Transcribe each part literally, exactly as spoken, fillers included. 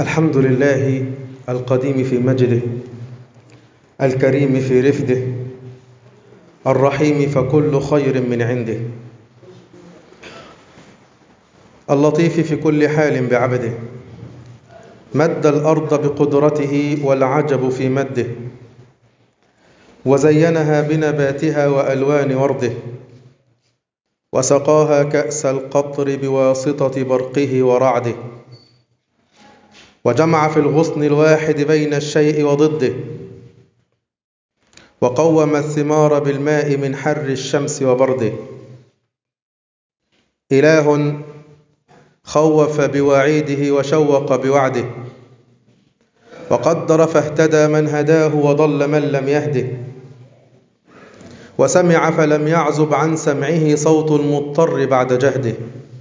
الحمد لله القديم في مجده، الكريم في رفده، الرحيم فكل خير من عنده، اللطيف في كل حال بعبده، مد الأرض بقدرته والعجب في مده، وزينها بنباتها وألوان ورده، وسقاها كأس القطر بواسطة برقه ورعده، وجمع في الغصن الواحد بين الشيء وضده، وقوم الثمار بالماء من حر الشمس وبرده. إله خوف بوعيده وشوق بوعده، وقدر فاهتدى من هداه وضل من لم يهده، وسمع فلم يعزب عن سمعه صوت المضطر بعد جهده،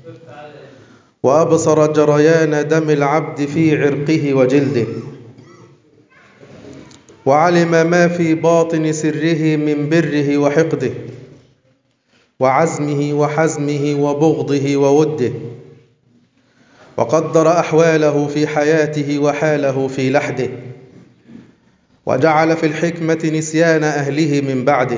وأبصر جريان دم العبد في عرقه وجلده، وعلم ما في باطن سره من بره وحقده، وعزمه وحزمه وبغضه ووده، وقدر أحواله في حياته وحاله في لحده، وجعل في الحكمة نسيان أهله من بعده،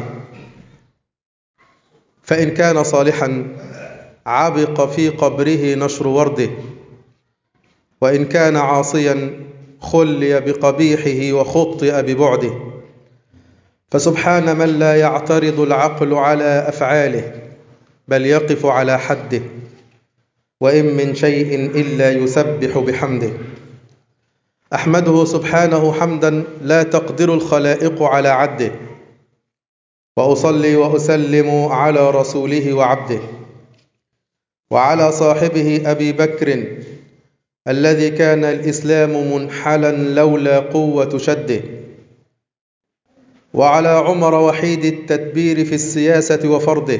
فإن كان صالحا عبق في قبره نشر ورده، وإن كان عاصيا خلي بقبيحه وخطئ ببعده. فسبحان من لا يعترض العقل على أفعاله بل يقف على حده، وإن من شيء إلا يسبح بحمده. أحمده سبحانه حمدا لا تقدر الخلائق على عده، وأصلي وأسلم على رسوله وعبده، وعلى صاحبه أبي بكر الذي كان الإسلام منحلا لولا قوة شده، وعلى عمر وحيد التدبير في السياسة وفرضه،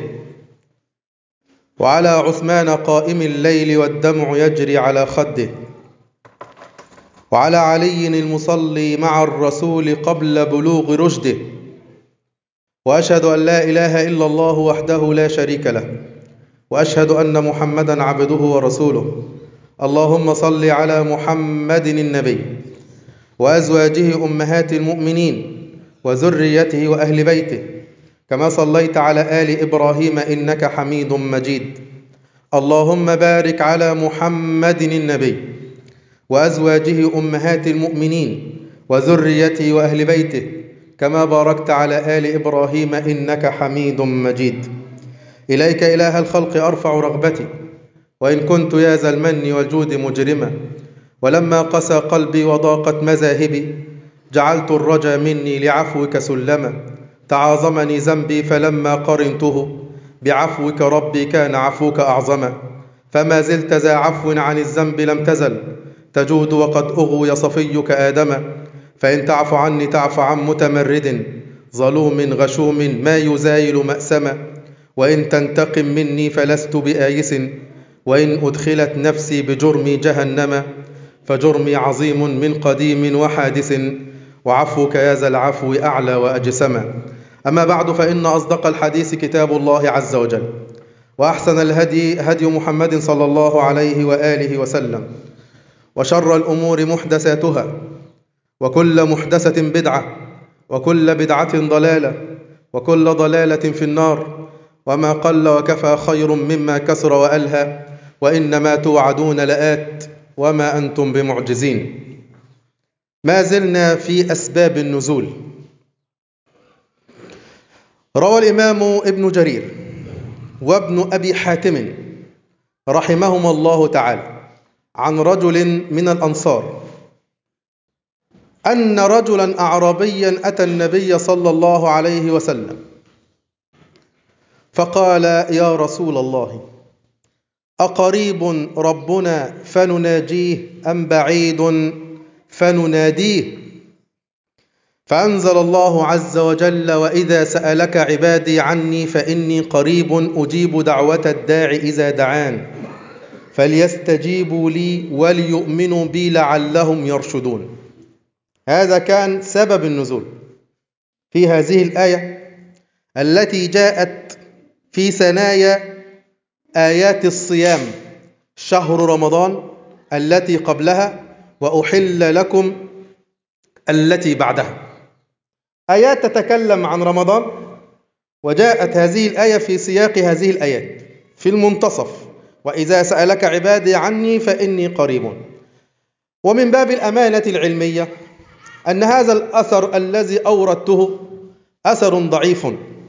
وعلى عثمان قائم الليل والدمع يجري على خده، وعلى علي المصلي مع الرسول قبل بلوغ رشده. وأشهد أن لا إله إلا الله وحده لا شريك له، وأشهد أن محمدا عبده ورسوله. اللهم صل على محمد النبي وأزواجه أمهات المؤمنين وذريته وأهل بيته، كما صليت على آل إبراهيم إنك حميد مجيد. اللهم بارك على محمد النبي وأزواجه أمهات المؤمنين وذريته وأهل بيته، كما باركت على آل إبراهيم إنك حميد مجيد. إليك إله الخلق أرفع رغبتي، وإن كنت يا ذا المن والجود مجرما، ولما قسى قلبي وضاقت مذاهبي جعلت الرجا مني لعفوك سلما. تعاظمني ذنبي فلما قرنته بعفوك ربي كان عفوك أعظما. فما زلت ذا عفو عن الذنب لم تزل تجود، وقد أغوي صفيك آدما. فإن تعف عني تعف عن متمرد ظلوم غشوم ما يزايل مأسما. وإن تنتقم مني فلست بآيس، وإن أدخلت نفسي بجرمي جهنم فجرمي عظيم من قديم وحادث، وعفوك يا ذا العفو أعلى وأجسما. أما بعد، فإن أصدق الحديث كتاب الله عز وجل، وأحسن الهدي هدي محمد صلى الله عليه وآله وسلم، وشر الأمور محدثاتها، وكل محدثة بدعة، وكل بدعة ضلالة، وكل ضلالة في النار. وما قل وكفى خير مما كثر وألهى، وإنما توعدون لآت وما أنتم بمعجزين. ما زلنا في أسباب النزول. روى الإمام ابن جرير وابن أبي حاتم رحمهما الله تعالى عن رجل من الأنصار أن رجلا أعرابيا أتى النبي صلى الله عليه وسلم فقال: يا رسول الله، أقريب ربنا فنناجيه أم بعيد فنناديه؟ فأنزل الله عز وجل: وإذا سألك عبادي عني فإني قريب أجيب دعوة الداع إذا دعان فليستجيبوا لي وليؤمنوا بي لعلهم يرشدون. هذا كان سبب النزول في هذه الآية التي جاءت في ثنايا آيات الصيام، شهر رمضان التي قبلها وأحل لكم التي بعدها. آيات تتكلم عن رمضان، وجاءت هذه الآية في سياق هذه الآيات في المنتصف: وإذا سألك عبادي عني فإني قريب. ومن باب الأمانة العلمية أن هذا الأثر الذي أوردته أثر ضعيف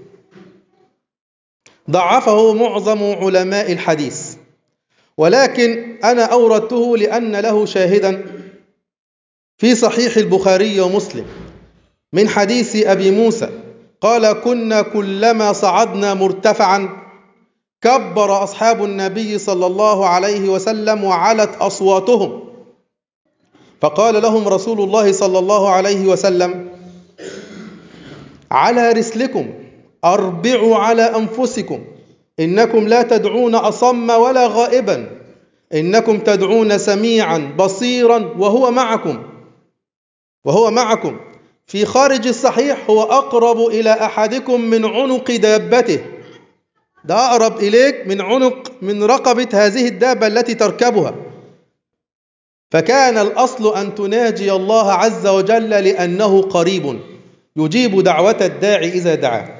ضعفه معظم علماء الحديث، ولكن أنا أوردته لأن له شاهدا في صحيح البخاري ومسلم من حديث أبي موسى قال: كنا كلما صعدنا مرتفعا كبر أصحاب النبي صلى الله عليه وسلم وعلت أصواتهم، فقال لهم رسول الله صلى الله عليه وسلم: على رسلكم، أربعوا على أنفسكم، إنكم لا تدعون أصم ولا غائبا، إنكم تدعون سميعا بصيرا وهو معكم وهو معكم في خارج الصحيح هو أقرب إلى أحدكم من عنق دابته. ده أقرب إليك من عنق من رقبة هذه الدابة التي تركبها. فكان الأصل أن تناجي الله عز وجل لأنه قريب يجيب دعوة الداعي إذا دعاه.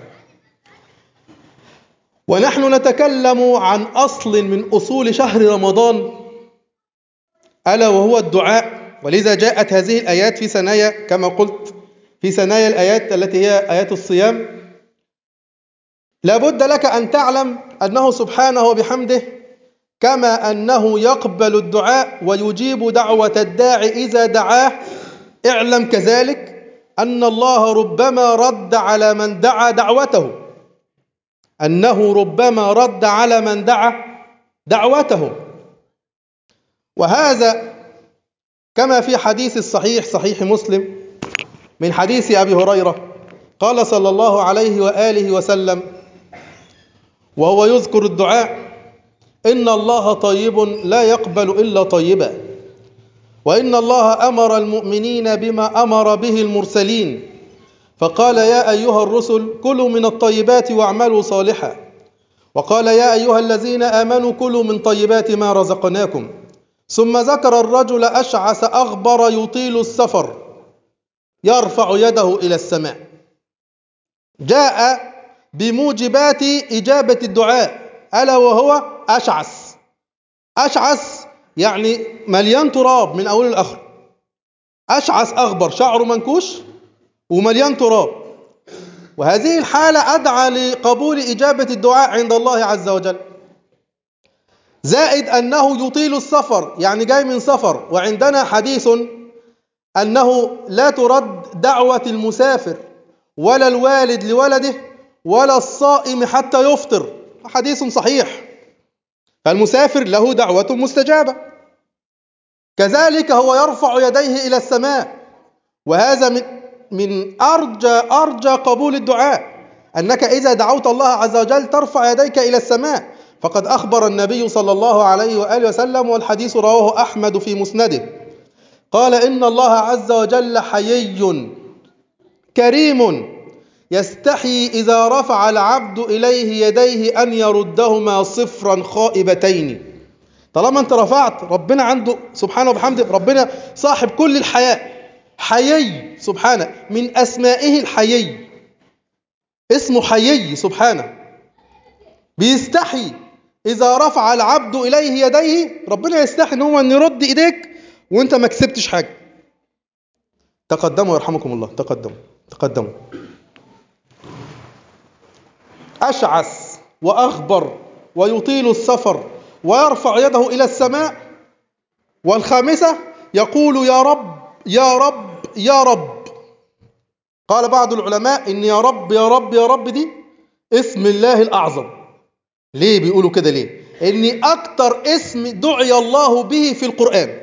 ونحن نتكلم عن أصل من أصول شهر رمضان ألا وهو الدعاء، ولذا جاءت هذه الآيات في ثنايا كما قلت في ثنايا الآيات التي هي آيات الصيام. لا بد لك أن تعلم أنه سبحانه وبحمده كما أنه يقبل الدعاء ويجيب دعوة الداعي إذا دعاه، اعلم كذلك أن الله ربما رد على من دعا دعوته أنه ربما رد على من دعا دعوته وهذا كما في حديث الصحيح صحيح مسلم من حديث أبي هريرة قال صلى الله عليه وآله وسلم وهو يذكر الدعاء: إن الله طيب لا يقبل إلا طيبا، وإن الله أمر المؤمنين بما أمر به المرسلين، فقال: يا أيها الرسل كلوا من الطيبات واعملوا صالحا، وقال: يا أيها الذين آمنوا كلوا من طيبات ما رزقناكم، ثم ذكر الرجل أشعث أغبر يطيل السفر يرفع يده إلى السماء. جاء بموجبات إجابة الدعاء ألا وهو أشعث. أشعث يعني مليان تراب من أول الآخر، أشعث أغبر، شعره منكوش ومليان تراب، وهذه الحالة أدعى لقبول إجابة الدعاء عند الله عز وجل. زائد أنه يطيل السفر يعني جاي من سفر، وعندنا حديث أنه لا ترد دعوة المسافر ولا الوالد لولده ولا الصائم حتى يفطر، حديث صحيح. فالمسافر له دعوة مستجابة، كذلك هو يرفع يديه إلى السماء، وهذا من من أرجى أرجى قبول الدعاء، أنك إذا دعوت الله عز وجل ترفع يديك إلى السماء. فقد أخبر النبي صلى الله عليه وآله وسلم، والحديث رواه أحمد في مسنده، قال: إن الله عز وجل حيي كريم يستحي إذا رفع العبد إليه يديه أن يردهما صفرا خائبتين. طالما أنت رفعت، ربنا عنده سبحانه وبحمده، ربنا صاحب كل الحياء، حيي سبحانه، من أسمائه الحيي، اسمه حيي سبحانه، بيستحي إذا رفع العبد إليه يديه، ربنا يستحي إن هو أن يرد إيديك وأنت ما كسبتش حاجة. تقدموا يرحمكم الله، تقدموا تقدموا. أشعث وأغبر ويطيل السفر ويرفع يده إلى السماء. والخامسة يقول: يا رب يا رب يا رب. قال بعض العلماء إن يا رب يا رب يا رب دي اسم الله الأعظم. ليه بيقولوا كده؟ ليه؟ إن أكتر اسم دعي الله به في القرآن.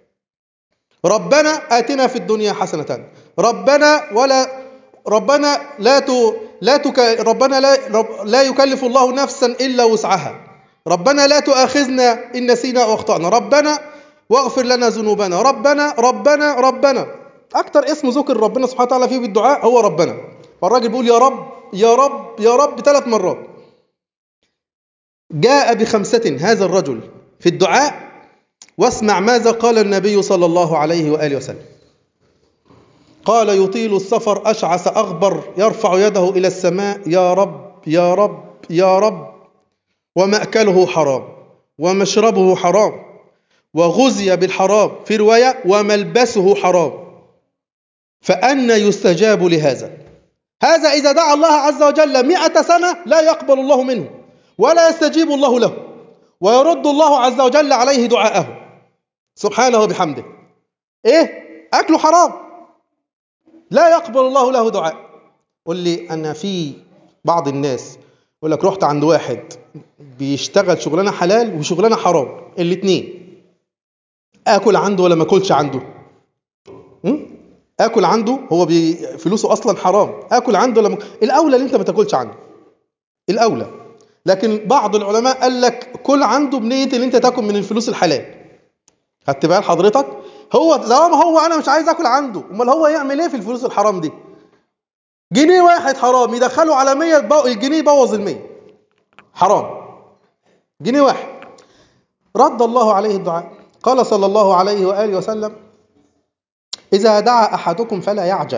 ربنا آتنا في الدنيا حسنة، ربنا ولا ربنا لا ت... لا تك... ربنا لا رب... لا يكلف الله نفسا إلا وسعها، ربنا لا تؤاخذنا إن نسينا أو أخطأنا، ربنا واغفر لنا ذنوبنا، ربنا ربنا ربنا. أكتر اسم ذكر ربنا سبحانه وتعالى فيه بالدعاء هو ربنا. فالراجل بيقول يا رب يا رب يا رب ثلاث مرات. جاء بخمسة هذا الرجل في الدعاء واسمع ماذا قال النبي صلى الله عليه وآله وسلم. قال: يطيل السفر أشعث أغبر يرفع يده إلى السماء: يا رب يا رب يا رب، ومأكله حرام ومشربه حرام وغزي بالحرام، في رواية وملبسه حرام، فأنى يستجاب لهذا؟ هذا إذا دعا الله عز وجل مئة سنة لا يقبل الله منه ولا يستجيب الله له، ويرد الله عز وجل عليه دعاءه سبحانه وبحمده. إيه؟ أكله حرام، لا يقبل الله له دعاء. قل لي أنا في بعض الناس يقول لك رحت عند واحد بيشتغل شغلانة حلال وشغلانة حرام الاثنين، آكل عنده ولا ما أكلش عنده؟ م? آكل عنده، هو فلوسه أصلا حرام، آكل عنده ولا م... الأولى اللي أنت ما تاكلش عنده، الأولى. لكن بعض العلماء قال لك كل عنده بنية اللي أنت تاكل من الفلوس الحلال. خدت بال حضرتك؟ هو طالما هو أنا مش عايز آكل عنده، أمال هو يعمل إيه في الفلوس الحرام دي؟ جنيه واحد حرام يدخله على مية، الجنيه يبوظ المية، حرام. جنيه واحد. رد الله عليه الدعاء. قال صلى الله عليه وآله وسلم: إذا دعا أحدكم فلا يعجل.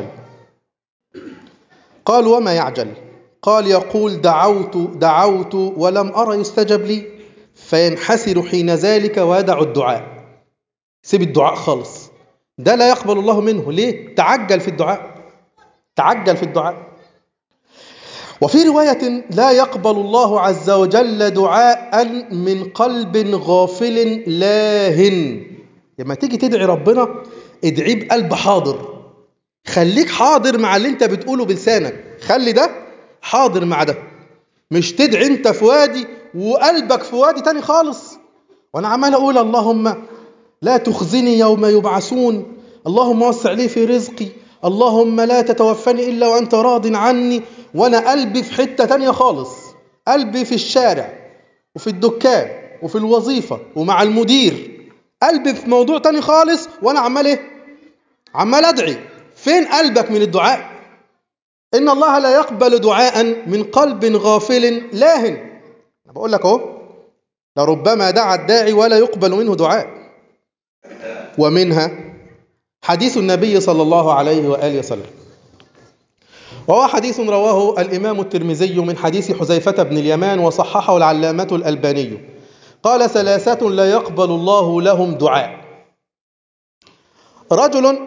قال: وما يعجل؟ قال: يقول دعوت دعوت ولم أرى يستجب لي، فينحسر حين ذلك ويدع الدعاء. سيب الدعاء خالص، ده لا يقبل الله منه. ليه؟ تعجل في الدعاء، تعجل في الدعاء. وفي رواية: لا يقبل الله عز وجل دعاء من قلب غافل لاهٍ. لما تيجي تدعي ربنا ادعي بقلب حاضر، خليك حاضر مع اللي انت بتقوله بلسانك، خلي ده حاضر مع ده، مش تدعي انت في وادي وقلبك في وادي تاني خالص. وانا عمال اقول اللهم لا تخزني يوم يبعثون، اللهم وسع لي في رزقي، اللهم لا تتوفني إلا وأنت راض عني، وأنا قلبي في حتة تانية خالص، قلبي في الشارع وفي الدكان وفي الوظيفة ومع المدير، قلبي في موضوع تاني خالص، وأنا عمال إيه؟ عمال أدعي. فين قلبك من الدعاء؟ إن الله لا يقبل دعاء من قلب غافل لاهٍ. أنا بقول لك أهو، لربما دعا الداعي ولا يقبل منه دعاء. ومنها حديث النبي صلى الله عليه وآله وسلم، وهو حديث رواه الإمام الترمذي من حديث حذيفة بن اليمان وصححه العلامة الألباني. قال: ثلاثة لا يقبل الله لهم دعاء: رجل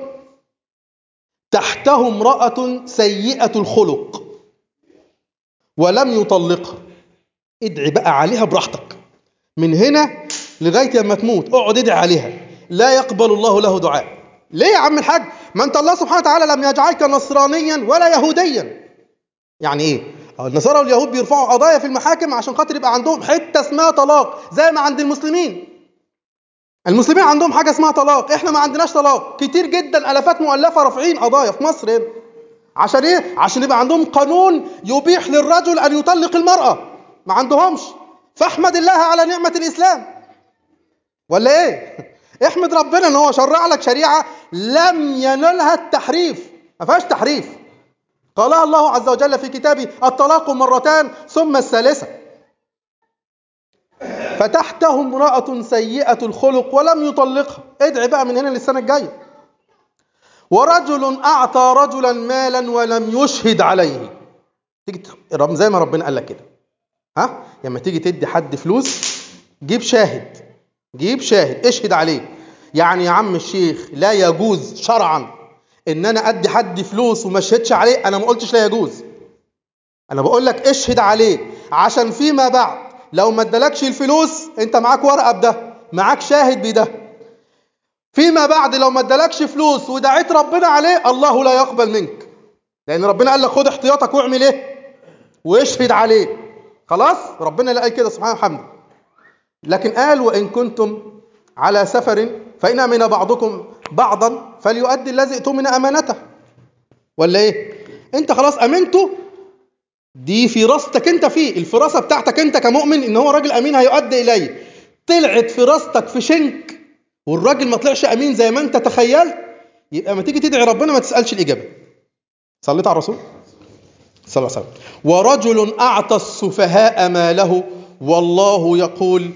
تحته امرأة سيئة الخلق ولم يطلقها. ادعي بقى عليها براحتك من هنا لغاية ما تموت، اقعد ادعي عليها، لا يقبل الله له دعاء. ليه يا عم الحاج؟ ما انت الله سبحانه وتعالى لم يجعلك نصرانيا ولا يهوديا. يعني ايه؟ النصارى واليهود بيرفعوا قضايا في المحاكم عشان خاطر يبقى عندهم حته اسمها طلاق زي ما عند المسلمين. المسلمين عندهم حاجه اسمها طلاق، احنا ما عندناش طلاق. كتير جدا الافات مؤلفه رافعين قضايا في مصر هنا. عشان ايه؟ عشان يبقى عندهم قانون يبيح للرجل ان يطلق المراه. ما عندهمش. فاحمد الله على نعمه الاسلام. ولا ايه؟ احمد ربنا ان هو شرع لك شريعه لم ينلها التحريف، ما فيهاش تحريف. قالها الله عز وجل في كتابه: الطلاق مرتان ثم الثالثه. فتحته امرأة سيئة الخلق ولم يطلقها. ادعي بقى من هنا للسنة الجاية. ورجل أعطى رجلا مالا ولم يشهد عليه. تيجي زي ما ربنا قال لك كده، ها؟ لما تيجي تدي حد فلوس جيب شاهد، جيب شاهد اشهد عليه. يعني يا عم الشيخ لا يجوز شرعا ان انا ادي حد فلوس وما اشهدش عليه. انا ما قلتش لا يجوز، انا بقول لك اشهد عليه عشان فيما بعد لو ما ادالكش الفلوس انت معاك ورقه بده، معاك شاهد بده. فيما بعد لو ما ادالكش فلوس ودعيت ربنا عليه الله لا يقبل منك، لان ربنا قال لك خد احتياطك واعمل ايه؟ واشهد عليه. خلاص ربنا اللي قال كده سبحانه وحمده. لكن قال: وان كنتم على سفر فإن أمن بعضكم بعضا فليؤدي الذي اؤتمن أمانته. ولا إيه؟ أنت خلاص أمنته، دي فراستك أنت فيه، الفراسة بتاعتك أنت كمؤمن إن هو راجل أمين هيؤدي إليه. طلعت فراستك في شنك والراجل ما طلعش أمين زي ما أنت تخيلت، يبقى ما تيجي تدعي ربنا ما تسألش الإجابة. صليت على الرسول صلى الله عليه وسلم. ورجل أعطى السفهاء ماله والله يقول: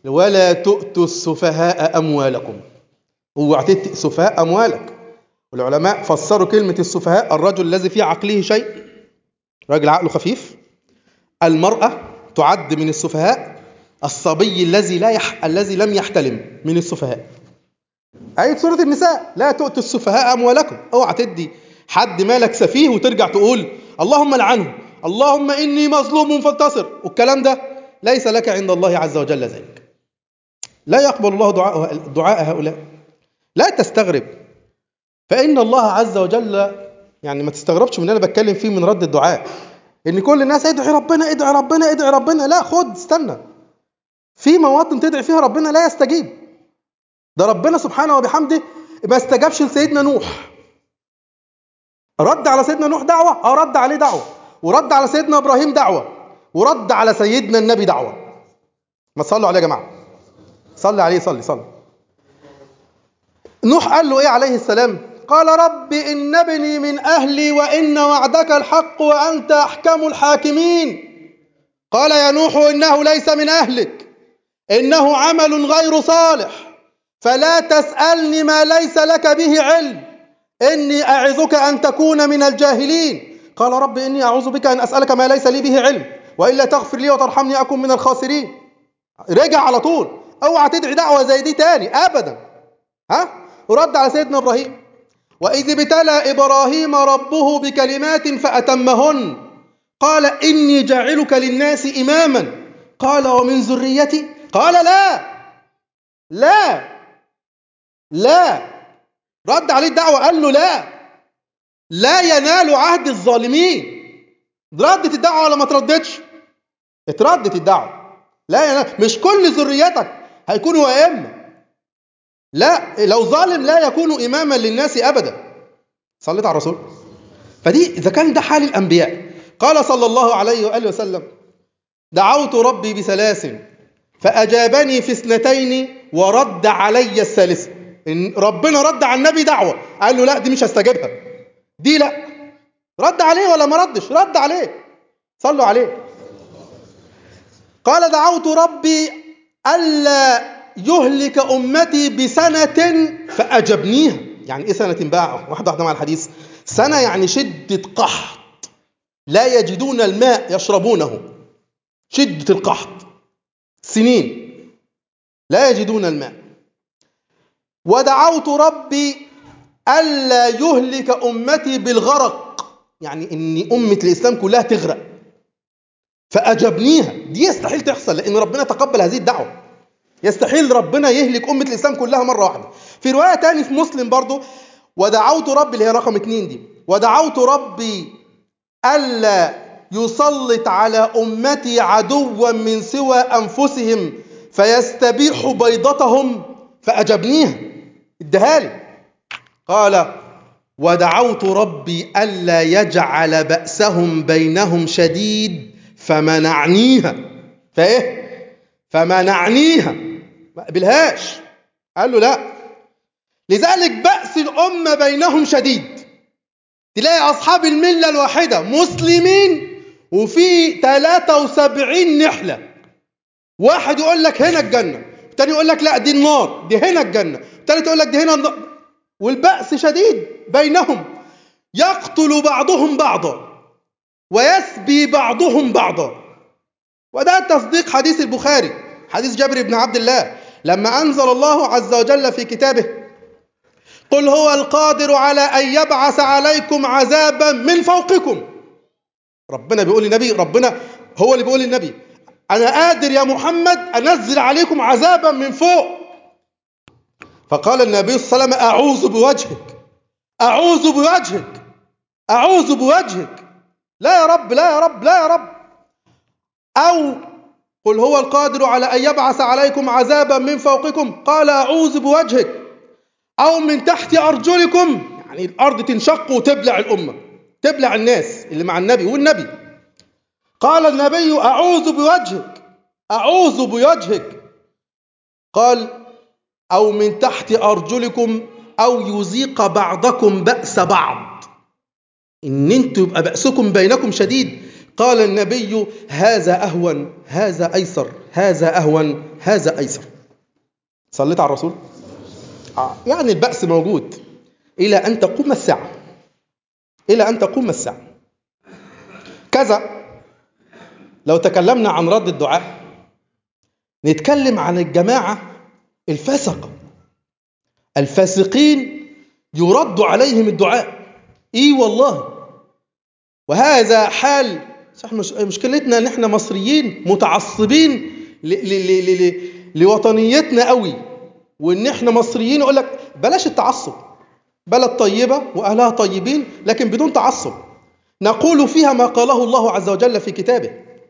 ولا تؤتوا السفهاء أموالكم، اوعى تدي سفهاء أموالك. والعلماء فسروا كلمة السفهاء: الرجل الذي في عقله شيء، راجل عقله خفيف. المرأة تعد من السفهاء. الصبي الذي لا يح... الذي لم يحتلم من السفهاء. آية سورة النساء: لا تؤتوا السفهاء أموالكم. اوعى تدي حد مالك سفيه وترجع تقول اللهم لعنه، اللهم إني مظلوم فانتصر، والكلام ده ليس لك عند الله عز وجل ذلك. لا يقبل الله دعاء دعاء هؤلاء. لا تستغرب، فإن الله عز وجل، يعني ما تستغربش من اللي أنا بتكلم فيه من رد الدعاء، إن كل الناس ادعي ربنا ادعي ربنا ادعي ربنا. لا، خد استنى، في مواطن تدعي فيها ربنا لا يستجيب. ده ربنا سبحانه وبحمده ما استجابش لسيدنا نوح. رد على سيدنا نوح دعوة، اه رد عليه دعوة، ورد على سيدنا إبراهيم دعوة، ورد على سيدنا النبي دعوة. ما تصلوا عليه يا جماعة، صلي عليه، صلي صلي. نوح قال له ايه عليه السلام؟ قال رب إن ابني من أهلي وإن وعدك الحق وأنت أحكم الحاكمين. قال يا نوح إنه ليس من أهلك، إنه عمل غير صالح، فلا تسألني ما ليس لك به علم، إني أعظك أن تكون من الجاهلين. قال رب إني أعوذ بك أن أسألك ما ليس لي به علم، وإلا تغفر لي وترحمني أكن من الخاسرين. رجع على طول. اوعى تدعي دعوة زي دي تاني أبدا. ها؟ ورد على سيدنا إبراهيم: وإذ ابتلى إبراهيم ربه بكلمات فأتمهن قال إني جاعلك للناس إماما قال ومن ذريتي. قال لا لا لا. رد عليه الدعوة، قال له لا لا ينال عهد الظالمين. ردت الدعوة ولا ما تردتش؟ اتردت الدعوة. لا ينال، مش كل ذريتك هيكونوا أئمة. لا، لو ظالم لا يكون إماما للناس أبدا. صليت على الرسول. فدي إذا كان ده حال الأنبياء. قال صلى الله عليه وآله وسلم: دعوت ربي بثلاث فأجابني في اثنتين ورد علي الثالثة. إن ربنا رد على النبي دعوة قال له لا دي مش هستجيبها، دي لا. رد عليه ولا ما ردش؟ رد عليه. صلوا عليه. قال دعوت ربي ألا يهلك أمتي بسنة فأجبنيها. يعني إيه سنة بقى؟ واحدة واحدة مع الحديث. سنة يعني شدة قحط، لا يجدون الماء يشربونه، شدة القحط، سنين لا يجدون الماء. ودعوت ربي ألا يهلك أمتي بالغرق، يعني إن أمة الإسلام كلها تغرق، فأجبنيها. دي يستحيل تحصل لأن ربنا تقبل هذه الدعوة. يستحيل ربنا يهلك أمة الإسلام كلها مرة واحدة. في رواية تاني في مسلم برضو: ودعوت ربي، اللي هي رقم اتنين دي، ودعوت ربي ألا يسلط على أمتي عدوا من سوى أنفسهم فيستبيح بيضتهم فأجبنيها. ادهالي. قال ودعوت ربي ألا يجعل بأسهم بينهم شديد فمنعنيها. فإيه؟ فمنعنيها، ما قبلهاش. قال له لا. لذلك بأس الأمة بينهم شديد. تلاقي أصحاب الملة الواحدة مسلمين وفي ثلاثة وسبعين نحلة. واحد يقول لك هنا الجنة، الثاني يقول لك لا دي النار، دي هنا الجنة، الثالث يقول لك دي هنا النار. والبأس شديد بينهم، يقتل بعضهم بعضا ويسبي بعضهم بعضا. وده تصديق حديث البخاري، حديث جابر بن عبد الله، لما أنزل الله عز وجل في كتابه: قل هو القادر على أن يبعث عليكم عذابا من فوقكم. ربنا بيقول للنبي، ربنا هو اللي بيقول للنبي: أنا قادر يا محمد أنزل عليكم عذابا من فوق. فقال النبي صلى الله عليه وسلم: أعوذ بوجهك أعوذ بوجهك أعوذ بوجهك. لا يا رب لا يا رب لا يا رب. أو قل هو القادر على أن يبعث عليكم عذابا من فوقكم، قال أعوذ بوجهك. أو من تحت أرجلكم، يعني الأرض تنشق وتبلع الأمة، تبلع الناس اللي مع النبي والنبي. قال النبي: أعوذ بوجهك أعوذ بوجهك. قال: أو من تحت أرجلكم أو يذيق بعضكم بأس بعض. إن أنتوا يبقى بأسكم بينكم شديد، قال النبي: هذا أهون، هذا أيسر، هذا أهون، هذا أيسر. صليت على الرسول؟ يعني البأس موجود إلى أن تقوم الساعة، إلى أن تقوم الساعة. كذا لو تكلمنا عن رد الدعاء نتكلم عن الجماعة الفاسقة، الفاسقين يرد عليهم الدعاء. إيه والله. وهذا حال صح. مش مشكلتنا ان احنا مصريين متعصبين ل ل ل ل لوطنيتنا قوي، وان احنا مصريين يقول لك بلاش التعصب، بلد طيبة واهلها طيبين لكن بدون تعصب. نقول فيها ما قاله الله عز وجل في كتابه.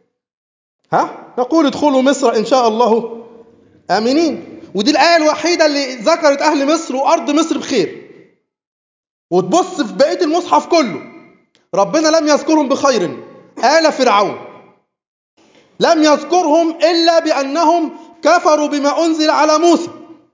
ها نقول ادخلوا مصر ان شاء الله امنين، ودي الايه الوحيده اللي ذكرت اهل مصر وارض مصر بخير. وتبص في بقيه المصحف كله ربنا لم يذكرهم بخير. آل فرعون لم يذكرهم إلا بأنهم كفروا بما أنزل على موسى.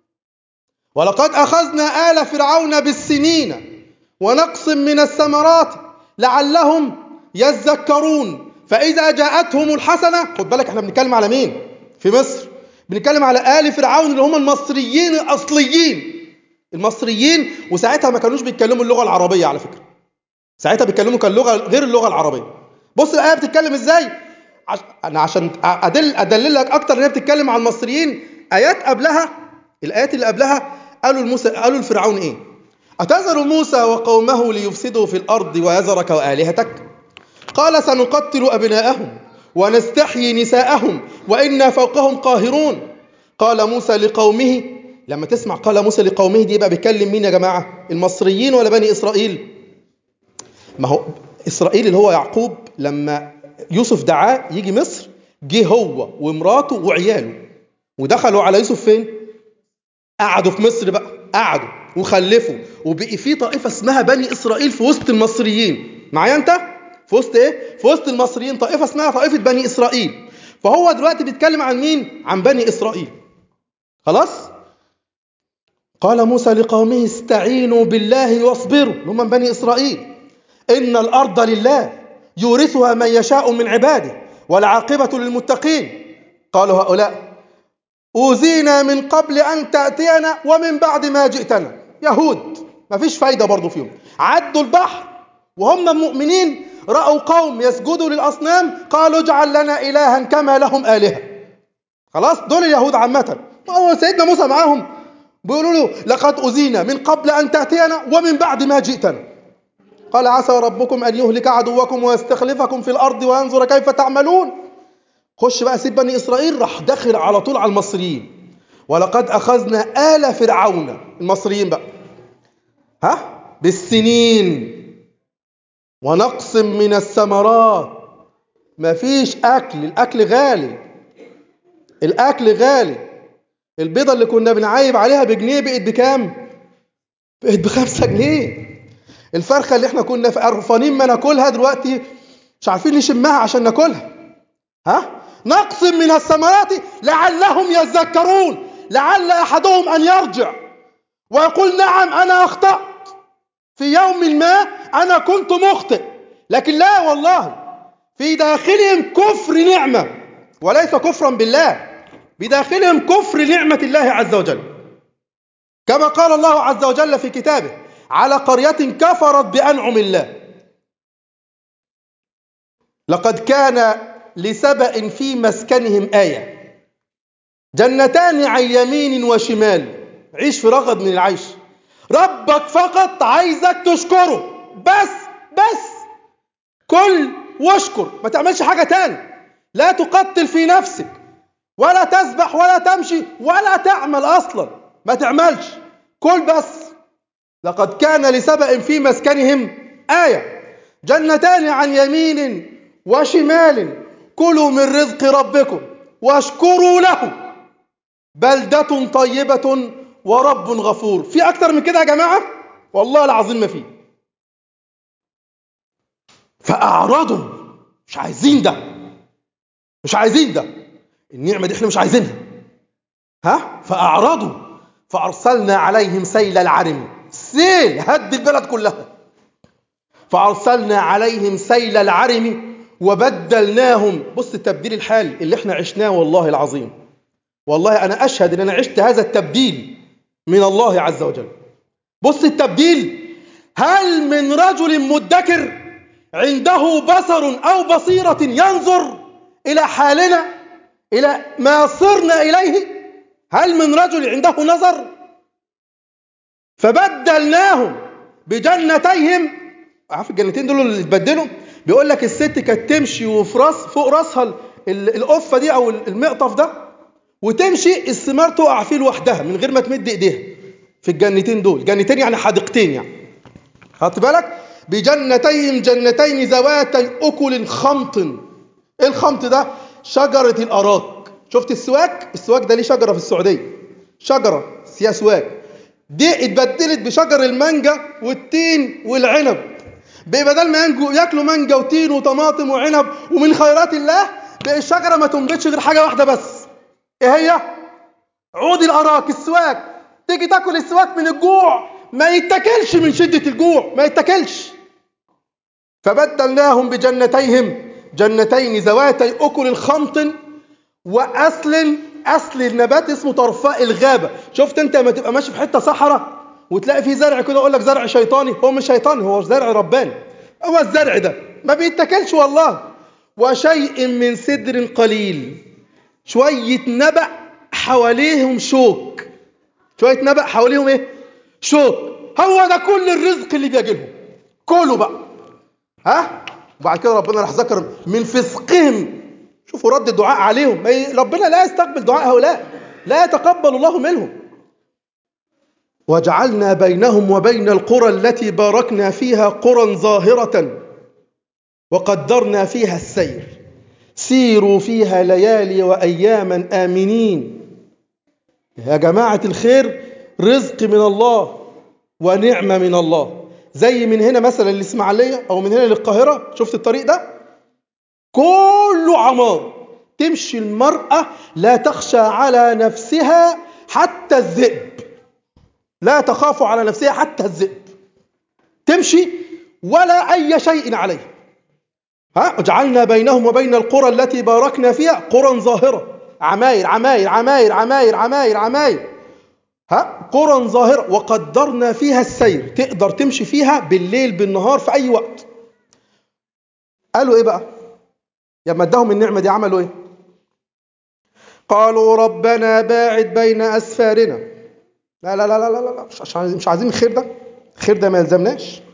ولقد أخذنا آل فرعون بالسنين ونقص من الثمرات لعلهم يذكرون فإذا جاءتهم الحسنة. خد بالك احنا بنتكلم على مين في مصر؟ بنتكلم على آل فرعون اللي هم المصريين الأصليين، المصريين. وساعتها ما كانوش بيتكلموا اللغة العربية على فكرة، ساعتها بيتكلموا كان لغة غير اللغة العربية. بص الآية بتتكلم ازاي. عش... أنا عشان أدل أدلل لك أكتر إن هي بتتكلم عن المصريين، آيات قبلها، الآيات اللي قبلها قالوا الموسى قالوا الفرعون إيه؟ أتذر موسى وقومه ليفسدوا في الأرض ويذرك وآلهتك؟ قال سنقتل أبناءهم ونستحيي نساءهم وإنا فوقهم قاهرون. قال موسى لقومه، لما تسمع قال موسى لقومه دي يبقى بيكلم مين يا جماعة؟ المصريين ولا بني إسرائيل؟ ما هو إسرائيل اللي هو يعقوب لما يوسف دعاه يجي مصر، جه هو ومراته وعياله ودخلوا على يوسف فين؟ قعدوا في مصر بقى، قعدوا وخلفوا وبقي في طائفة اسمها بني إسرائيل في وسط المصريين. معايا أنت؟ في وسط إيه؟ في وسط المصريين طائفة اسمها طائفة بني إسرائيل. فهو دلوقتي بيتكلم عن مين؟ عن بني إسرائيل. خلاص؟ قال موسى لقومه استعينوا بالله واصبروا، هم من بني إسرائيل، إن الأرض لله يورثها من يشاء من عباده والعاقبة للمتقين. قالوا هؤلاء أوذينا من قبل أن تأتينا ومن بعد ما جئتنا. يهود ما فيش فايدة برضو فيهم، عدوا البحر وهم مؤمنين، رأوا قوم يسجدوا للأصنام قالوا اجعل لنا إلها كما لهم آلهة. خلاص دول اليهود عامة. سيدنا موسى معاهم بيقولوا له لقد أوذينا من قبل أن تأتينا ومن بعد ما جئتنا. قال عسى ربكم أن يهلك عدوكم ويستخلفكم في الأرض وينظر كيف تعملون. خش بقى سيب بني إسرائيل، راح داخل على طول على المصريين. ولقد أخذنا آل فرعون، المصريين بقى، ها بالسنين ونقص من الثمرات. مفيش أكل، الأكل غالي، الأكل غالي. البيضة اللي كنا بنعايب عليها بجنيه بقت بكام؟ بقت بخمسة جنيه. الفرخة اللي احنا كنا قرفانين ما ناكلها دلوقتي مش عارفين نشمها عشان ناكلها. ها؟ نقص من الثمرات لعلهم يذكرون، لعل أحدهم أن يرجع ويقول نعم أنا أخطأت في يوم ما، أنا كنت مخطئ. لكن لا والله، في داخلهم كفر نعمة وليس كفرا بالله، بداخلهم كفر نعمة الله عز وجل. كما قال الله عز وجل في كتابه على قرية كفرت بأنعم الله: لقد كان لسبأ في مسكنهم آية جنتان عن يمين وشمال. عيش في رغد من العيش. ربك فقط عايزك تشكره بس، بس كل واشكر، ما تعملش حاجة تاني. لا تقتل في نفسك ولا تسبح ولا تمشي ولا تعمل أصلا، ما تعملش، كل بس. لقد كان لسبأ في مسكنهم آية جنتان عن يمين وشمال كلوا من رزق ربكم واشكروا له بلدة طيبة ورب غفور. في أكتر من كده يا جماعة؟ والله العظيم ما في. فأعرضوا، مش عايزين ده، مش عايزين ده، النعمة دي احنا مش عايزينها. ها؟ فأعرضوا فأرسلنا عليهم سيل العرم. سيل هد البلد كلها. فأرسلنا عليهم سيل العرم وبدلناهم. بص التبديل الحالي اللي احنا عشناه، والله العظيم، والله أنا أشهد أن أنا عشت هذا التبديل من الله عز وجل. بص التبديل: هل من رجل مدكر عنده بصر أو بصيرة ينظر إلى حالنا، إلى ما صرنا إليه؟ هل من رجل عنده نظر؟ فبدلناهم بجنتيهم. عارف الجنتين دول اللي اتبدلوا؟ بيقول لك الست كانت تمشي وفي راس فوق راسها القفه دي او المقطف ده، وتمشي الثمار تقع فيه لوحدها من غير ما تمد ايديها. في الجنتين دول، جنتين يعني حديقتين يعني، خدت بالك؟ بجنتين جنتين ذواتي اكل خمط. ايه الخمط ده؟ شجره الاراك. شفت السواك؟ السواك ده ليه شجره في السعوديه، شجره فيها سواك، دي اتبدلت بشجر المانجا والتين والعنب. بدل ما ياكلوا مانجا وتين وطماطم وعنب ومن خيرات الله، بقى الشجره ما تنبتش غير حاجه واحده بس. ايه هي؟ عود الاراك، السواك. تيجي تاكل السواك من الجوع، ما يتاكلش من شده الجوع، ما يتاكلش. فبدلناهم بجنتيهم جنتين ذواتي اكل خمط واصل. اصل النبات اسمه طرفاء الغابه. شفت انت لما تبقى ماشي في حته صحراء وتلاقي فيه زرع كده، اقول لك زرع شيطاني. هو مش شيطاني، هو زرع رباني. هو الزرع ده ما بيتاكلش والله. وشيء من سدر قليل، شويه نبأ حواليهم شوك. شويه نبأ حواليهم ايه؟ شوك. هو ده كل الرزق اللي بيجي لهم، كله بقى. ها؟ وبعد كده ربنا راح ذكر من فسقهم. شوفوا رد الدعاء عليهم. ربنا لا يستقبل دعاء هؤلاء، لا يتقبل الله منهم. وجعلنا بينهم وبين القرى التي باركنا فيها قرى ظاهرة وقدرنا فيها السير سيروا فيها ليالي وأياما آمنين. يا جماعة الخير، رزق من الله ونعمة من الله. زي من هنا مثلا الإسماعيلية أو من هنا للقاهرة، شفت الطريق ده كله عمار. تمشي المرأة لا تخشى على نفسها حتى الذئب، لا تخاف على نفسها حتى الذئب. تمشي ولا أي شيء عليه. ها؟ وجعلنا بينهم وبين القرى التي باركنا فيها قرى ظاهرة، عماير عماير عماير عماير عماير عماير. ها؟ قرى ظاهرة وقدرنا فيها السير. تقدر تمشي فيها بالليل بالنهار في أي وقت. قالوا إيه بقى؟ لما اداهم النعمة دي عملوا إيه؟ قالوا ربنا باعد بين أسفارنا. لا لا لا لا لا لا، مش مش عايزين الخير ده. الخير ده ما يلزمناش.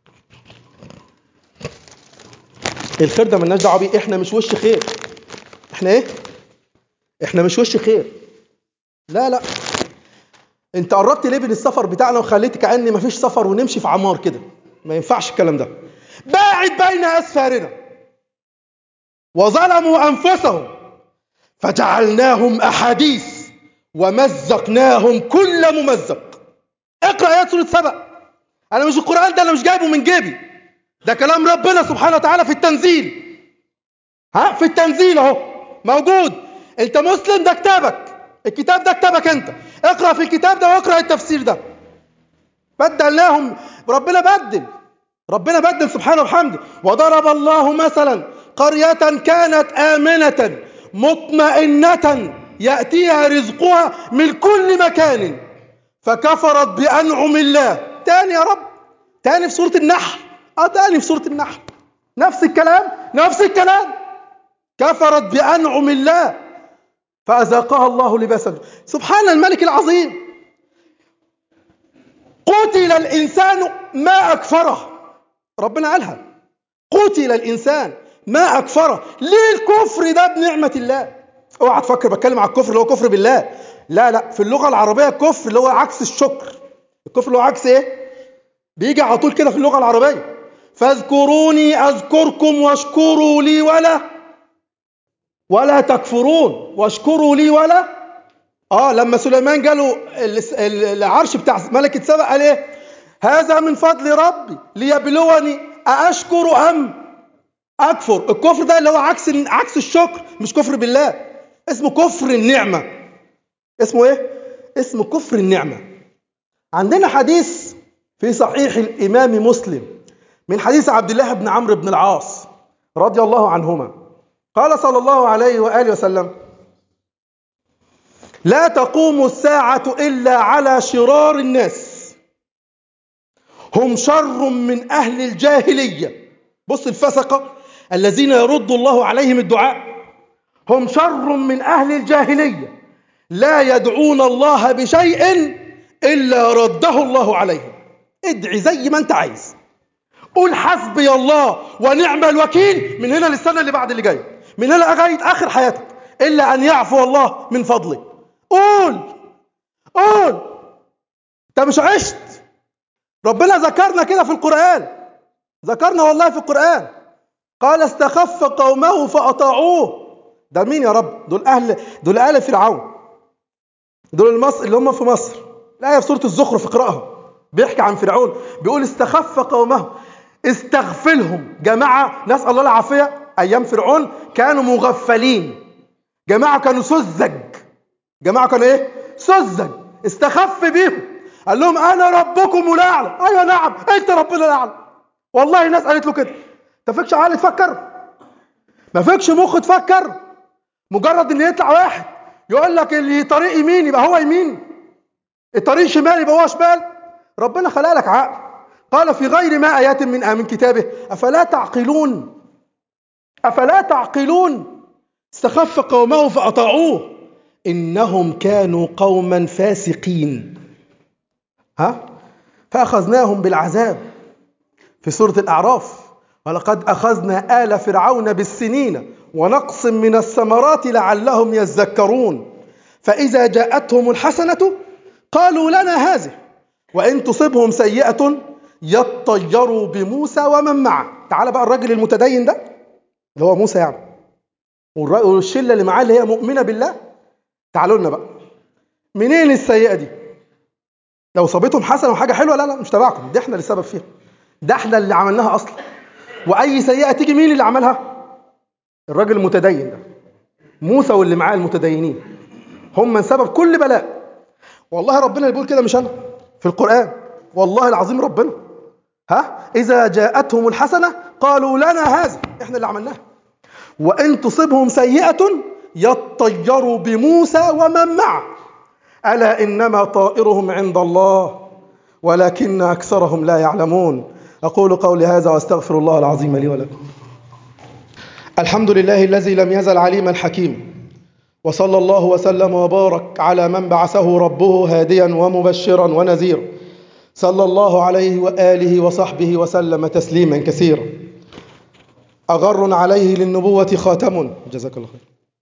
الخير ده مالناش دعوه بيه. احنا مش وش خير. احنا ايه؟ احنا مش وش خير. لا لا. انت قربت ليه من السفر بتاعنا وخليت كأن مفيش سفر ونمشي في عمار كده؟ ما ينفعش الكلام ده. باعد بين أسفارنا وظلموا أنفسهم فجعلناهم أحاديث ومزقناهم كل ممزق. اقرأ آيات سورة سبأ. أنا مش القرآن ده أنا مش جايبه من جيبي، ده كلام ربنا سبحانه وتعالى في التنزيل. ها؟ في التنزيل اهو موجود. انت مسلم، ده كتابك، الكتاب ده كتابك انت. اقرأ في الكتاب ده واقرأ التفسير ده. بدلناهم. ربنا بدل، ربنا بدل سبحانه وبحمده. وضرب الله مثلا قرية كانت آمنة مطمئنة يأتيها رزقها من كل مكان فكفرت بأنعم الله. تاني يا رب، تاني في سورة النحل. اه تاني في سورة النحل نفس الكلام، نفس الكلام. كفرت بأنعم الله فأذاقها الله لباس الجوع. سبحان الملك العظيم. قتل الإنسان ما أكفره. ربنا قالها، قتل الإنسان ما أكفره. ليه الكفر ده بنعمة الله؟ اوعى تفكر بتكلم على الكفر اللي هو كفر بالله. لا لا، في اللغة العربية الكفر اللي هو عكس الشكر. الكفر اللي هو عكس ايه؟ بيجي على طول كده في اللغة العربية. فاذكروني أذكركم واشكروا لي ولا ولا تكفرون. واشكروا لي ولا اه لما سليمان جاله العرش بتاع ملكة سبأ قال ايه؟ هذا من فضل ربي ليبلوني أأشكر أم أكفر. الكفر ده اللي هو عكس عكس الشكر، مش كفر بالله، اسمه كفر النعمة. اسمه ايه؟ اسمه كفر النعمة. عندنا حديث في صحيح الإمام مسلم من حديث عبد الله بن عمرو بن العاص رضي الله عنهما قال صلى الله عليه وآله وسلم: لا تقوم الساعة إلا على شرار الناس، هم شر من أهل الجاهلية. بص الفسقة الذين يرد الله عليهم الدعاء، هم شر من أهل الجاهلية لا يدعون الله بشيء إلا رده الله عليهم. ادعي زي ما انت عايز، قول حسبي الله ونعم الوكيل من هنا للسنة اللي بعد اللي جاي، من هنا لغاية آخر حياتك، إلا أن يعفو الله من فضله. قول قول انت مش عشت. ربنا ذكرنا كده في القرآن، ذكرنا والله في القرآن، قال: استخف قومه فأطاعوه. ده مين يا رب؟ دول أهل دول آل فرعون، دول المصر اللي هم في مصر. الآية في سورة الزخرف اقرأها، بيحكي عن فرعون، بيقول: استخف قومه، استغفلهم. جماعة نسأل الله العافية، أيام فرعون كانوا مغفلين، جماعة كانوا سذج، جماعة كانوا إيه؟ سذج. استخف بيهم، قال لهم: أنا ربكم الأعلى. أيوة نعم، أنت ربنا الأعلى. والله الناس قالت له كده. أنت فيكش عقل تفكر؟ ما فيكش مخ تفكر؟ مجرد إن يطلع واحد يقول لك اللي طريق يمين يبقى هو يمين، الطريق شمال يبقى هو شمال. ربنا خلق لك عقل. قال: في غير ما آيات من من كتابه أفلا تعقلون، أفلا تعقلون. استخف قومه فأطاعوه إنهم كانوا قوما فاسقين. ها؟ فأخذناهم بالعذاب في سورة الأعراف: ولقد أخذنا آل فرعون بالسنين ونقص من الثمرات لعلهم يذكرون. فإذا جاءتهم الحسنة قالوا لنا هذه، وإن تصبهم سيئة يطيروا بموسى ومن معه. تعال بقى الراجل المتدين ده اللي هو موسى يعني، والشلة اللي معاه اللي هي مؤمنة بالله، تعالوا لنا بقى. منين السيئة دي؟ لو صابتهم حسنة وحاجة حلوة، لا لا مش تبعكم، دي احنا اللي السبب فيها، ده احنا اللي عملناها أصلا. وأي سيئة تيجي مين اللي عملها؟ الراجل المتدين ده، موسى واللي معاه المتدينين هم من سبب كل بلاء. والله ربنا اللي بيقول كده مش أنا، في القرآن والله العظيم ربنا. ها؟ إذا جاءتهم الحسنة قالوا لنا هذا، احنا اللي عملناها. وإن تصبهم سيئة يطيروا بموسى ومن معه ألا إنما طائرهم عند الله ولكن أكثرهم لا يعلمون. أقول قولي هذا وأستغفر الله العظيم لي ولكم. الحمد لله الذي لم يزل عليما حكيما، وصلى الله وسلم وبارك على من بعثه ربه هاديا ومبشرا ونذيرا، صلى الله عليه وآله وصحبه وسلم تسليما كثيرا. أغر عليه للنبوة خاتم، جزاك الله خير.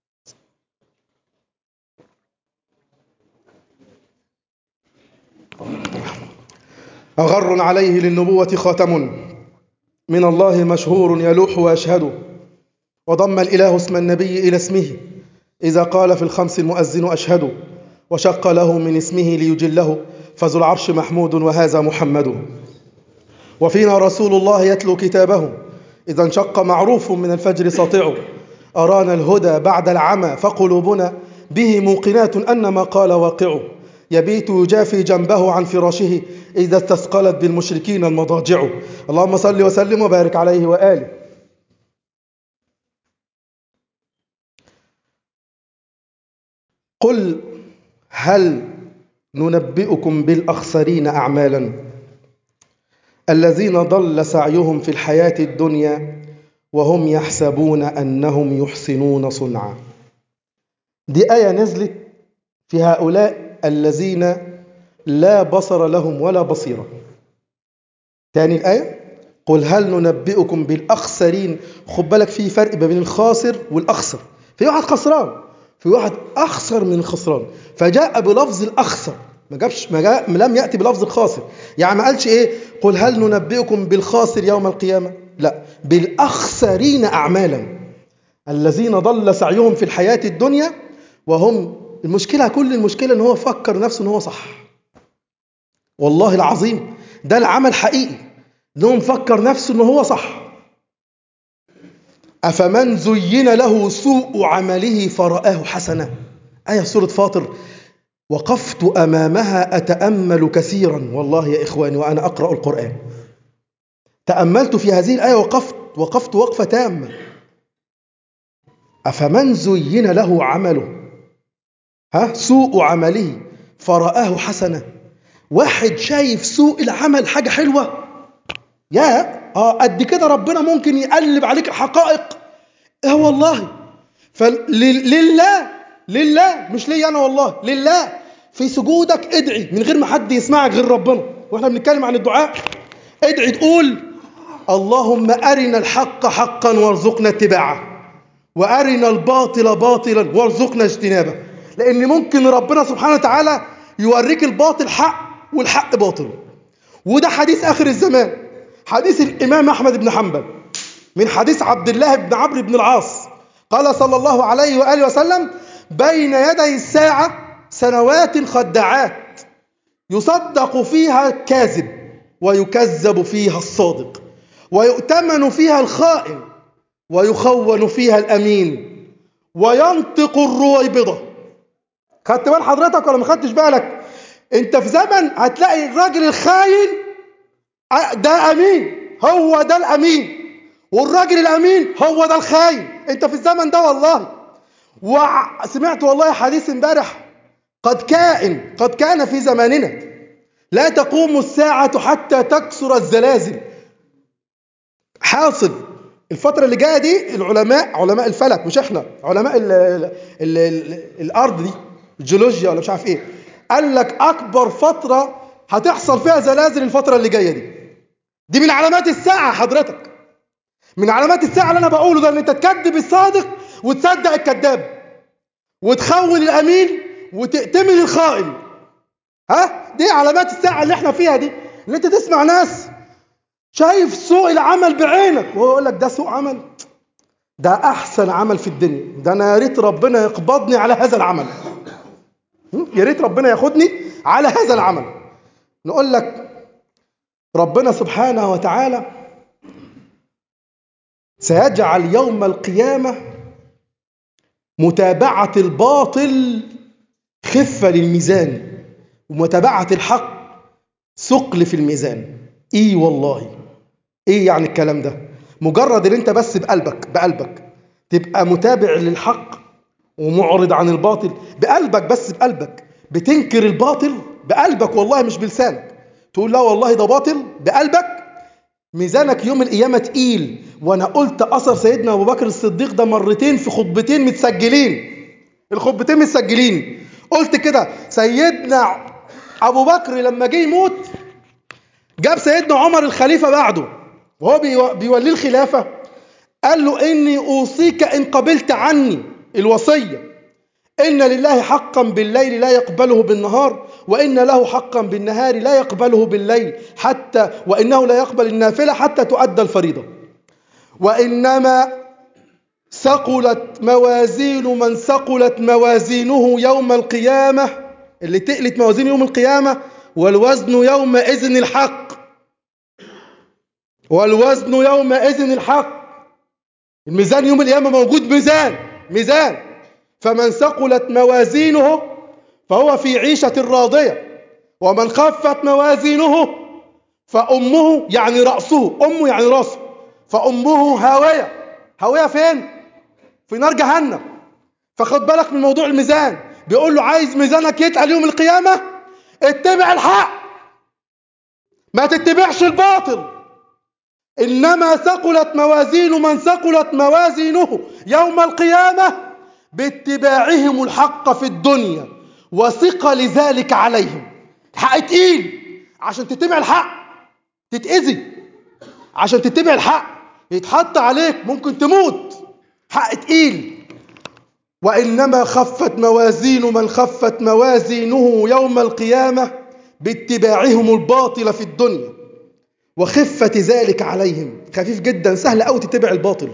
أغر عليه للنبوة خاتم من الله مشهور يلوح ويشهد، وضم الإله اسم النبي إلى اسمه إذا قال في الخمس المؤذن أشهد، وشق له من اسمه ليجله فذو العرش محمود وهذا محمد. وفينا رسول الله يتلو كتابه إذا انشق معروف من الفجر ساطع، أرانا الهدى بعد العمى فقلوبنا به موقنات أن ما قال واقع، يبيت يجافي جنبه عن فراشه إذا استثقلت بالمشركين المضاجع. اللهم صل وسلم وبارك عليه وآله. قل هل ننبئكم بالأخسرين أعمالا الذين ضل سعيهم في الحياة الدنيا وهم يحسبون أنهم يحسنون صنعا. دي آية نزلت في هؤلاء الذين لا بصر لهم ولا بصيرة. تاني الآية: قل هل ننبئكم بالأخسرين. خد بالك في فرق بين الخاسر والأخسر، في واحد خسران، في واحد أخسر من الخسران، فجاء بلفظ الأخسر، ما جابش ما جاء لم يأتي بلفظ الخاسر. يعني ما قالش إيه قل هل ننبئكم بالخاسر يوم القيامة، لا، بالأخسرين أعمالا الذين ضل سعيهم في الحياة الدنيا وهم، المشكلة كل المشكلة إن هو فكر نفسه إن هو صح. والله العظيم ده العمل حقيقي، إنه مفكر نفسه إن هو صح. أفمن زين له سوء عمله فرآه حسنا، آية سورة فاطر. وقفت أمامها أتأمل كثيرا والله يا إخواني وأنا أقرأ القرآن، تأملت في هذه الآية، وقفت وقفت وقفة تامة. أفمن زين له عمله ها سوء عمله فرآه حسنة. واحد شايف سوء العمل حاجة حلوة، يا اه قد كده ربنا ممكن يقلب عليك الحقائق. اه والله. فلله لله مش لي انا، والله لله في سجودك ادعي من غير ما حد يسمعك غير ربنا. واحنا بنتكلم عن الدعاء ادعي تقول اللهم أرنا الحق حقا وارزقنا اتباعه وأرنا الباطل باطلا وارزقنا اجتنابه. لأن ممكن ربنا سبحانه وتعالى يوريك الباطل حق والحق باطل. وده حديث آخر الزمان، حديث الإمام أحمد بن حنبل من حديث عبد الله بن عمرو بن العاص قال صلى الله عليه وآله وسلم بين يدي الساعة سنوات خداعات يصدق فيها الكاذب ويكذب فيها الصادق ويؤتمن فيها الخائن ويخون فيها الأمين وينطق الرويبضة. خدت بال حضرتك ولا ما خدتش بالك؟ انت في زمن هتلاقي الراجل الخاين ده أمين، هو ده الأمين، والراجل الأمين هو ده الخاين. انت في الزمن ده والله. وسمعت والله حديث امبارح قد كائن قد كان في زماننا لا تقوم الساعة حتى تكسر الزلازل. حاصل الفترة اللي جاية دي العلماء علماء الفلك مش احنا علماء ال ال ال ال الأرض دي الجيولوجيا ولا مش عارف ايه، قال لك أكبر فترة هتحصل فيها زلازل الفترة اللي جاية دي. دي من علامات الساعة حضرتك، من علامات الساعة اللي أنا بقوله ده، إن أنت تكذب الصادق وتصدق الكذاب وتخون الأمين وتأتمن الخائن. ها دي علامات الساعة اللي احنا فيها دي، إن أنت تسمع ناس شايف سوء العمل بعينك وهو يقول لك ده سوء عمل، ده أحسن عمل في الدنيا، ده أنا يا ريت ربنا يقبضني على هذا العمل، يا ريت ربنا ياخدني على هذا العمل. نقول لك ربنا سبحانه وتعالى سيجعل يوم القيامة متابعة الباطل خفة للميزان ومتابعة الحق ثقل في الميزان. ايه والله ايه يعني الكلام ده؟ مجرد ان انت بس بقلبك بقلبك تبقى متابع للحق ومعرض عن الباطل بقلبك، بس بقلبك بتنكر الباطل بقلبك والله مش بلسانك، تقول لا والله ده باطل بقلبك، ميزانك يوم القيامة تقيل. وانا قلت اثر سيدنا ابو بكر الصديق ده مرتين في خطبتين متسجلين، الخطبتين متسجلين. قلت كده سيدنا ابو بكر لما جه يموت جاب سيدنا عمر الخليفة بعده وهو بيوليه الخلافة، قال له إني أوصيك إن قبلت عني الوصية إن لله حقا بالليل لا يقبله بالنهار وإن له حقا بالنهار لا يقبله بالليل حتى وإنه لا يقبل النافلة حتى تؤدى الفريضة. وإنما ثقلت موازين من ثقلت موازينه يوم القيامة، اللي تقلت موازين يوم القيامة، والوزن يومئذ الحق، والوزن يومئذ الحق. الميزان يوم القيامة موجود، ميزان ميزان فمن ثقلت موازينه فهو في عيشة راضية ومن خفت موازينه فأمه يعني رأسه، أمه يعني رأسه، فأمه هاوية. هاوية فين؟ في نار جهنم. فخد بالك من موضوع الميزان. بيقول له عايز ميزانك يتقل يوم القيامة اتبع الحق ما تتبعش الباطل. إنما ثقلت موازين من ثقلت موازينه يوم القيامة باتباعهم الحق في الدنيا وثقل ذلك عليهم. الحق تقيل، عشان تتبع الحق تتأذي، عشان تتبع الحق يتحط عليك ممكن تموت، حق تقيل. وإنما خفت موازين من خفت موازينه يوم القيامة باتباعهم الباطل في الدنيا وخفة ذلك عليهم. خفيف جدا، سهل أوي تتبع الباطل.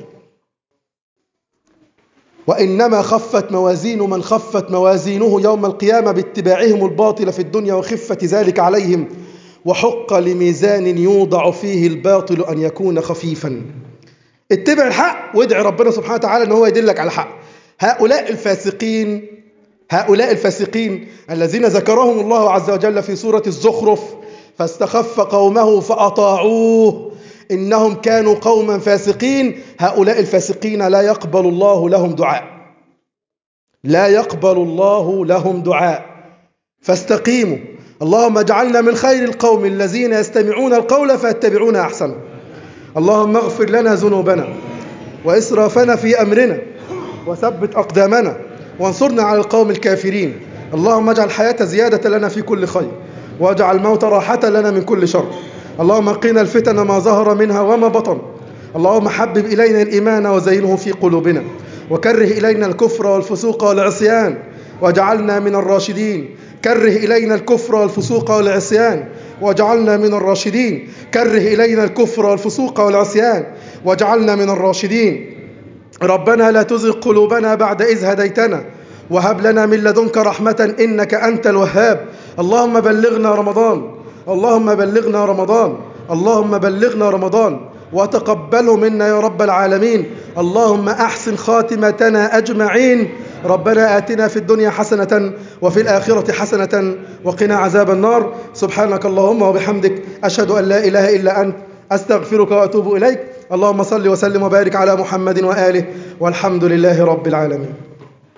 وإنما خفت موازين من خفت موازينه يوم القيامة باتباعهم الباطل في الدنيا وخفة ذلك عليهم وحق لميزان يوضع فيه الباطل أن يكون خفيفا. اتبع الحق وادعي ربنا سبحانه وتعالى أن هو يدلك على حق. هؤلاء الفاسقين هؤلاء الفاسقين الذين ذكرهم الله عز وجل في سورة الزخرف فاستخف قومه فأطاعوه إنهم كانوا قوما فاسقين. هؤلاء الفاسقين لا يقبل الله لهم دعاء، لا يقبل الله لهم دعاء. فاستقيموا. اللهم اجعلنا من خير القوم الذين يستمعون القول فيتبعون أحسنه. اللهم اغفر لنا ذنوبنا وإسرافنا في أمرنا وثبت أقدامنا وانصرنا على القوم الكافرين. اللهم اجعل الحياة زيادة لنا في كل خير، واجعل الموت راحة لنا من كل شر. اللهم قنا الفتن ما ظهر منها وما بطن. اللهم حبب إلينا الإيمان وزينه في قلوبنا، وكره إلينا الكفر والفسوق والعصيان واجعلنا من الراشدين. كره إلينا الكفر والفسوق والعصيان واجعلنا من الراشدين. كره إلينا الكفر والفسوق والعصيان واجعلنا من الراشدين. ربنا لا تزغ قلوبنا بعد إذ هديتنا وهب لنا من لدنك رحمة إنك أنت الوهاب. اللهم بلغنا رمضان، اللهم بلغنا رمضان، اللهم بلغنا رمضان وتقبله منا يا رب العالمين. اللهم أحسن خاتمتنا أجمعين. ربنا آتنا في الدنيا حسنة وفي الآخرة حسنة وقنا عذاب النار. سبحانك اللهم وبحمدك، أشهد أن لا إله إلا أنت، أستغفرك وأتوب إليك. اللهم صل وسلم وبارك على محمد وآله، والحمد لله رب العالمين.